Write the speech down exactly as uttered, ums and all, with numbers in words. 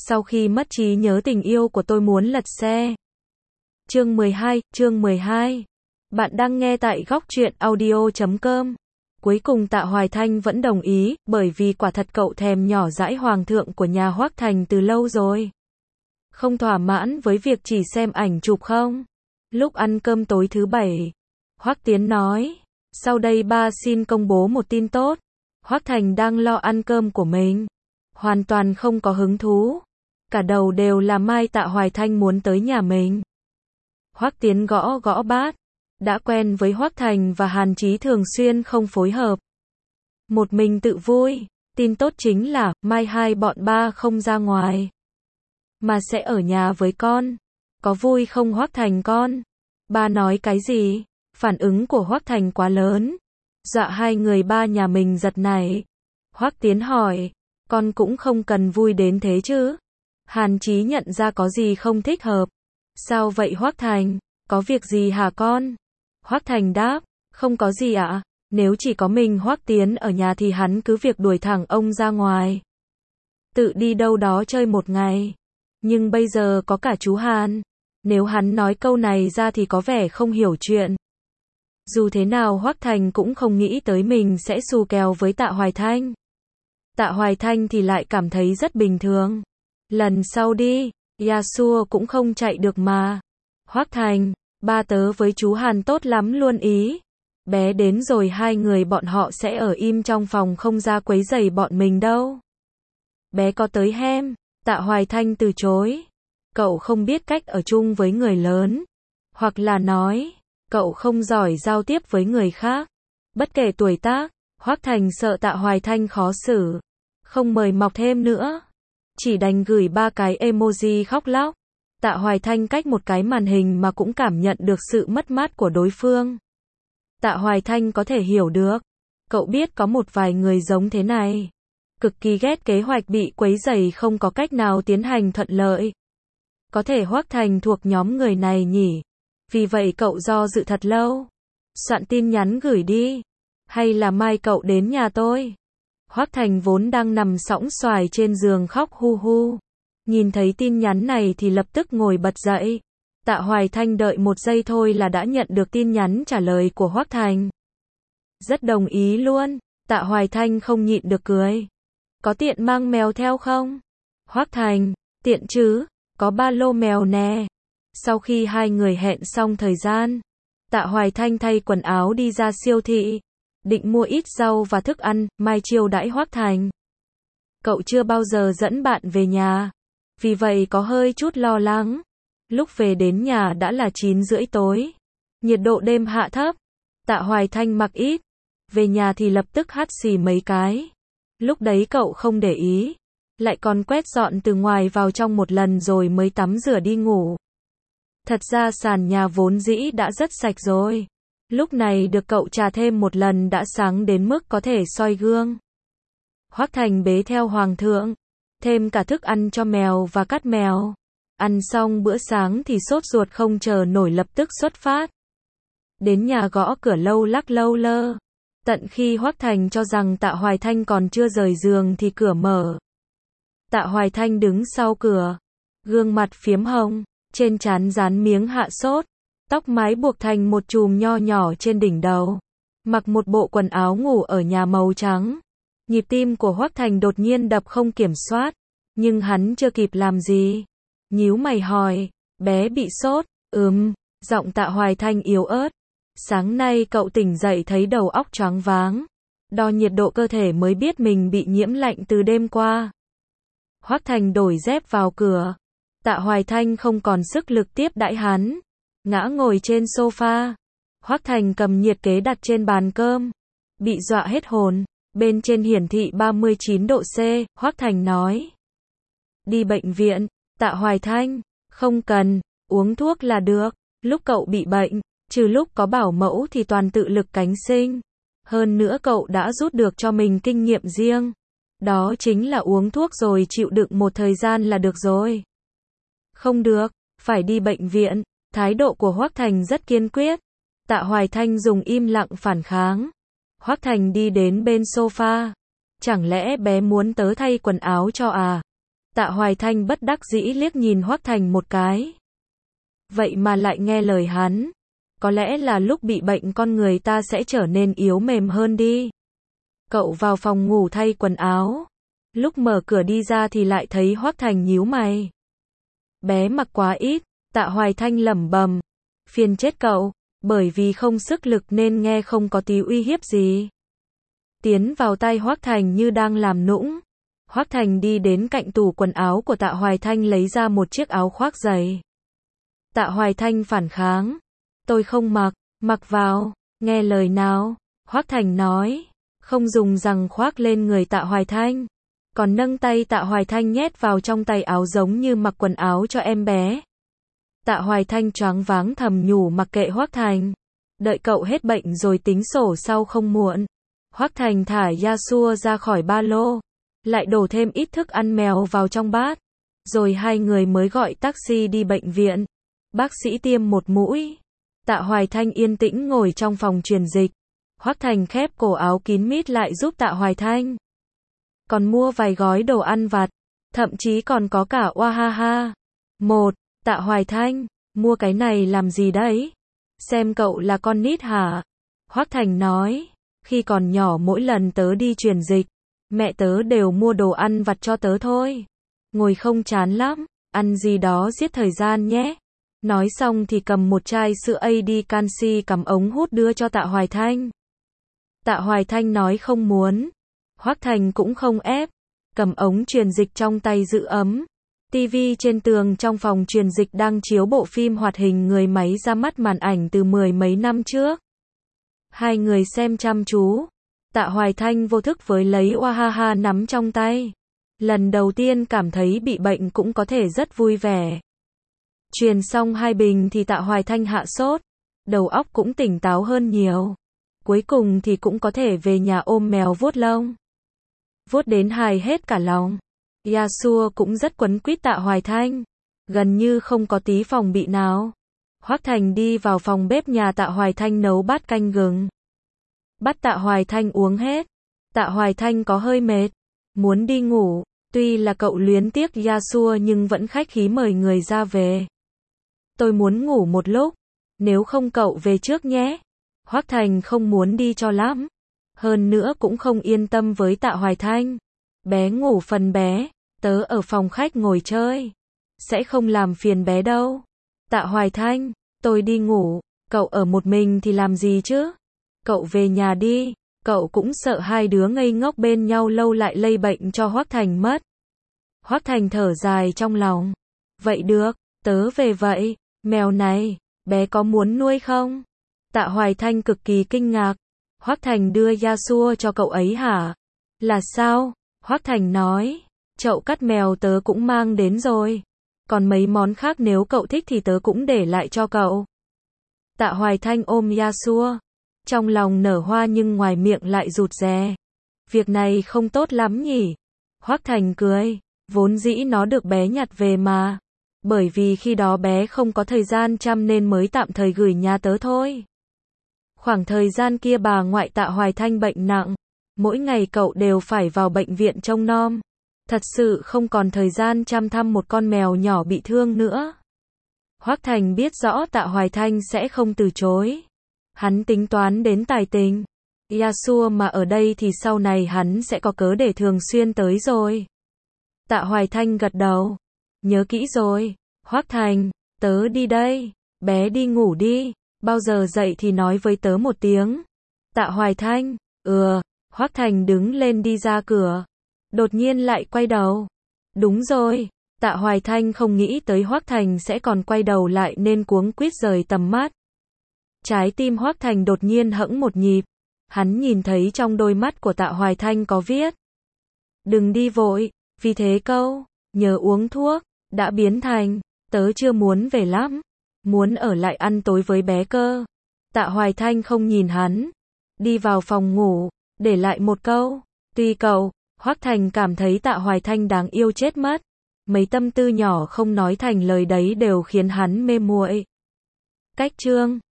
Sau khi mất trí nhớ tình yêu của tôi muốn lật xe. Chương mười hai, chương mười hai. Bạn đang nghe tại góc truyện audio chấm com. Cuối cùng Tạ Hoài Thanh vẫn đồng ý, bởi vì quả thật cậu thèm nhỏ dãi hoàng thượng của nhà Hoác Thành từ lâu rồi. Không thỏa mãn với việc chỉ xem ảnh chụp không? Lúc ăn cơm tối thứ bảy, Hoác Tiến nói, sau đây ba xin công bố một tin tốt. Hoác Thành đang lo ăn cơm của mình, hoàn toàn không có hứng thú. Cả đầu đều là mai Tạ Hoài Thanh muốn tới nhà mình. Hoác Tiến gõ gõ bát. Đã quen với Hoác Thành và Hàn Chí thường xuyên không phối hợp. Một mình tự vui. Tin tốt chính là, mai hai bọn ba không ra ngoài, mà sẽ ở nhà với con. Có vui không Hoác Thành con? Ba nói cái gì? Phản ứng của Hoác Thành quá lớn. Dọa hai người ba nhà mình giật nảy. Hoác Tiến hỏi, con cũng không cần vui đến thế chứ? Hàn Chí nhận ra có gì không thích hợp. Sao vậy Hoác Thành? Có việc gì hả con? Hoác Thành đáp, không có gì ạ. À? Nếu chỉ có mình Hoác Tiến ở nhà thì hắn cứ việc đuổi thẳng ông ra ngoài, tự đi đâu đó chơi một ngày. Nhưng bây giờ có cả chú Hàn. Nếu hắn nói câu này ra thì có vẻ không hiểu chuyện. Dù thế nào Hoác Thành cũng không nghĩ tới mình sẽ xù kèo với Tạ Hoài Thanh. Tạ Hoài Thanh thì lại cảm thấy rất bình thường. Lần sau đi, Yasuo cũng không chạy được mà. Hoác Thành, ba tớ với chú Hàn tốt lắm luôn ý. Bé đến rồi hai người bọn họ sẽ ở im trong phòng không ra quấy rầy bọn mình đâu. Bé có tới hem. Tạ Hoài Thanh từ chối. Cậu không biết cách ở chung với người lớn. Hoặc là nói, cậu không giỏi giao tiếp với người khác. Bất kể tuổi tác, Hoác Thành sợ Tạ Hoài Thanh khó xử. Không mời mọc thêm nữa. Chỉ đành gửi ba cái emoji khóc lóc. Tạ Hoài Thanh cách một cái màn hình mà cũng cảm nhận được sự mất mát của đối phương. Tạ Hoài Thanh có thể hiểu được. Cậu biết có một vài người giống thế này. Cực kỳ ghét kế hoạch bị quấy rầy không có cách nào tiến hành thuận lợi. Có thể Hoác Thành thuộc nhóm người này nhỉ? Vì vậy cậu do dự thật lâu. Soạn tin nhắn gửi đi. Hay là mai cậu đến nhà tôi? Hoác Thành vốn đang nằm sõng xoài trên giường khóc hu hu. Nhìn thấy tin nhắn này thì lập tức ngồi bật dậy. Tạ Hoài Thanh đợi một giây thôi là đã nhận được tin nhắn trả lời của Hoác Thành. Rất đồng ý luôn. Tạ Hoài Thanh không nhịn được cười. Có tiện mang mèo theo không? Hoác Thành, tiện chứ, có ba lô mèo nè. Sau khi hai người hẹn xong thời gian, Tạ Hoài Thanh thay quần áo đi ra siêu thị. Định mua ít rau và thức ăn, mai chiêu đãi Hoác Thành. Cậu chưa bao giờ dẫn bạn về nhà, vì vậy có hơi chút lo lắng. Lúc về đến nhà đã là chín rưỡi tối. Nhiệt độ đêm hạ thấp. Tạ Hoài Thanh mặc ít. Về nhà thì lập tức hắt xì mấy cái. Lúc đấy cậu không để ý. Lại còn quét dọn từ ngoài vào trong một lần rồi mới tắm rửa đi ngủ. Thật ra sàn nhà vốn dĩ đã rất sạch rồi. Lúc này được cậu trà thêm một lần đã sáng đến mức có thể soi gương. Hoác Thành bế theo Hoàng thượng. Thêm cả thức ăn cho mèo và cắt mèo. Ăn xong bữa sáng thì sốt ruột không chờ nổi lập tức xuất phát. Đến nhà gõ cửa lâu lắc lâu lơ. Tận khi Hoác Thành cho rằng Tạ Hoài Thanh còn chưa rời giường thì cửa mở. Tạ Hoài Thanh đứng sau cửa. Gương mặt phiếm hồng. Trên trán dán miếng hạ sốt. Tóc mái buộc thành một chùm nho nhỏ trên đỉnh đầu. Mặc một bộ quần áo ngủ ở nhà màu trắng. Nhịp tim của Hoác Thành đột nhiên đập không kiểm soát. Nhưng hắn chưa kịp làm gì. Nhíu mày hỏi, bé bị sốt, ừm, giọng Tạ Hoài Thanh yếu ớt. Sáng nay cậu tỉnh dậy thấy đầu óc choáng váng. Đo nhiệt độ cơ thể mới biết mình bị nhiễm lạnh từ đêm qua. Hoác Thành đổi dép vào cửa. Tạ Hoài Thanh không còn sức lực tiếp đãi hắn. Ngã ngồi trên sofa. Hoác Thành cầm nhiệt kế đặt trên bàn cơm. Bị dọa hết hồn. Bên trên hiển thị ba mươi chín độ C, Hoác Thành nói. Đi bệnh viện. Tạ Hoài Thanh, không cần, uống thuốc là được. Lúc cậu bị bệnh, trừ lúc có bảo mẫu thì toàn tự lực cánh sinh. Hơn nữa cậu đã rút được cho mình kinh nghiệm riêng. Đó chính là uống thuốc rồi chịu đựng một thời gian là được rồi. Không được, phải đi bệnh viện. Thái độ của Hoác Thành rất kiên quyết. Tạ Hoài Thanh dùng im lặng phản kháng. Hoác Thành đi đến bên sofa. Chẳng lẽ bé muốn tớ thay quần áo cho à? Tạ Hoài Thanh bất đắc dĩ liếc nhìn Hoắc Thành một cái. Vậy mà lại nghe lời hắn. Có lẽ là lúc bị bệnh con người ta sẽ trở nên yếu mềm hơn đi. Cậu vào phòng ngủ thay quần áo. Lúc mở cửa đi ra thì lại thấy Hoắc Thành nhíu mày. Bé mặc quá ít, Tạ Hoài Thanh lẩm bẩm. Phiền chết cậu, bởi vì không sức lực nên nghe không có tí uy hiếp gì. Tiến vào tay Hoắc Thành như đang làm nũng. Hoắc Thành đi đến cạnh tủ quần áo của Tạ Hoài Thanh lấy ra một chiếc áo khoác dày. Tạ Hoài Thanh phản kháng. Tôi không mặc, mặc vào, nghe lời nào, Hoắc Thành nói, không dùng rằng khoác lên người Tạ Hoài Thanh. Còn nâng tay Tạ Hoài Thanh nhét vào trong tay áo giống như mặc quần áo cho em bé. Tạ Hoài Thanh choáng váng thầm nhủ mặc kệ Hoắc Thành. Đợi cậu hết bệnh rồi tính sổ sau không muộn. Hoắc Thành thả Yasuo ra khỏi ba lô. Lại đổ thêm ít thức ăn mèo vào trong bát. Rồi hai người mới gọi taxi đi bệnh viện. Bác sĩ tiêm một mũi. Tạ Hoài Thanh yên tĩnh ngồi trong phòng truyền dịch. Hoắc Thành khép cổ áo kín mít lại giúp Tạ Hoài Thanh. Còn mua vài gói đồ ăn vặt. Thậm chí còn có cả Wahaha. Một, Tạ Hoài Thanh, mua cái này làm gì đấy? Xem cậu là con nít hả? Hoắc Thành nói, khi còn nhỏ mỗi lần tớ đi truyền dịch, mẹ tớ đều mua đồ ăn vặt cho tớ thôi. Ngồi không chán lắm, ăn gì đó giết thời gian nhé. Nói xong thì cầm một chai sữa a đê canxi cắm ống hút đưa cho Tạ Hoài Thanh. Tạ Hoài Thanh nói không muốn. Hoắc Thành cũng không ép. Cầm ống truyền dịch trong tay giữ ấm. Tivi trên tường trong phòng truyền dịch đang chiếu bộ phim hoạt hình người máy ra mắt màn ảnh từ mười mấy năm trước. Hai người xem chăm chú. Tạ Hoài Thanh vô thức với lấy Wahaha nắm trong tay. Lần đầu tiên cảm thấy bị bệnh cũng có thể rất vui vẻ. Truyền xong hai bình thì Tạ Hoài Thanh hạ sốt. Đầu óc cũng tỉnh táo hơn nhiều. Cuối cùng thì cũng có thể về nhà ôm mèo vuốt lông. Vuốt đến hài hết cả lòng. Yasuo cũng rất quấn quýt Tạ Hoài Thanh. Gần như không có tí phòng bị nào. Hoắc Thành đi vào phòng bếp nhà Tạ Hoài Thanh nấu bát canh gừng. Bắt Tạ Hoài Thanh uống hết. Tạ Hoài Thanh có hơi mệt. Muốn đi ngủ. Tuy là cậu luyến tiếc Yasuo nhưng vẫn khách khí mời người ra về. Tôi muốn ngủ một lúc. Nếu không cậu về trước nhé. Hoắc Thành không muốn đi cho lắm. Hơn nữa cũng không yên tâm với Tạ Hoài Thanh. Bé ngủ phần bé. Tớ ở phòng khách ngồi chơi. Sẽ không làm phiền bé đâu. Tạ Hoài Thanh, tôi đi ngủ. Cậu ở một mình thì làm gì chứ? Cậu về nhà đi. Cậu cũng sợ hai đứa ngây ngốc bên nhau lâu lại lây bệnh cho Hoắc Thành mất. Hoắc Thành thở dài trong lòng. Vậy được, tớ về vậy. Mèo này, bé có muốn nuôi không? Tạ Hoài Thanh cực kỳ kinh ngạc. Hoắc Thành đưa Yasuo cho cậu ấy hả? Là sao? Hoắc Thành nói. Chậu cắt mèo tớ cũng mang đến rồi. Còn mấy món khác nếu cậu thích thì tớ cũng để lại cho cậu. Tạ Hoài Thanh ôm Yasuo. Trong lòng nở hoa nhưng ngoài miệng lại rụt rè. Việc này không tốt lắm nhỉ? Hoắc Thành cười. Vốn dĩ nó được bé nhặt về mà. Bởi vì khi đó bé không có thời gian chăm nên mới tạm thời gửi nhà tớ thôi. Khoảng thời gian kia bà ngoại Tạ Hoài Thanh bệnh nặng. Mỗi ngày cậu đều phải vào bệnh viện trông nom. Thật sự không còn thời gian chăm thăm một con mèo nhỏ bị thương nữa. Hoắc Thành biết rõ Tạ Hoài Thanh sẽ không từ chối. Hắn tính toán đến tài tình. Yasuo mà ở đây thì sau này hắn sẽ có cớ để thường xuyên tới rồi. Tạ Hoài Thanh gật đầu. Nhớ kỹ rồi. Hoắc Thành, tớ đi đây. Bé đi ngủ đi. Bao giờ dậy thì nói với tớ một tiếng. Tạ Hoài Thanh, ừ. Hoắc Thành đứng lên đi ra cửa. Đột nhiên lại quay đầu. Đúng rồi. Tạ Hoài Thanh không nghĩ tới Hoắc Thành sẽ còn quay đầu lại nên cuống quýt rời tầm mắt. Trái tim Hoắc Thành đột nhiên hẫng một nhịp. Hắn nhìn thấy trong đôi mắt của Tạ Hoài Thanh có viết. Đừng đi vội, vì thế câu, nhớ uống thuốc, đã biến thành, tớ chưa muốn về lắm. Muốn ở lại ăn tối với bé cơ. Tạ Hoài Thanh không nhìn hắn. Đi vào phòng ngủ, để lại một câu. Tuy cậu, Hoắc Thành cảm thấy Tạ Hoài Thanh đáng yêu chết mất. Mấy tâm tư nhỏ không nói thành lời đấy đều khiến hắn mê muội. Cách chương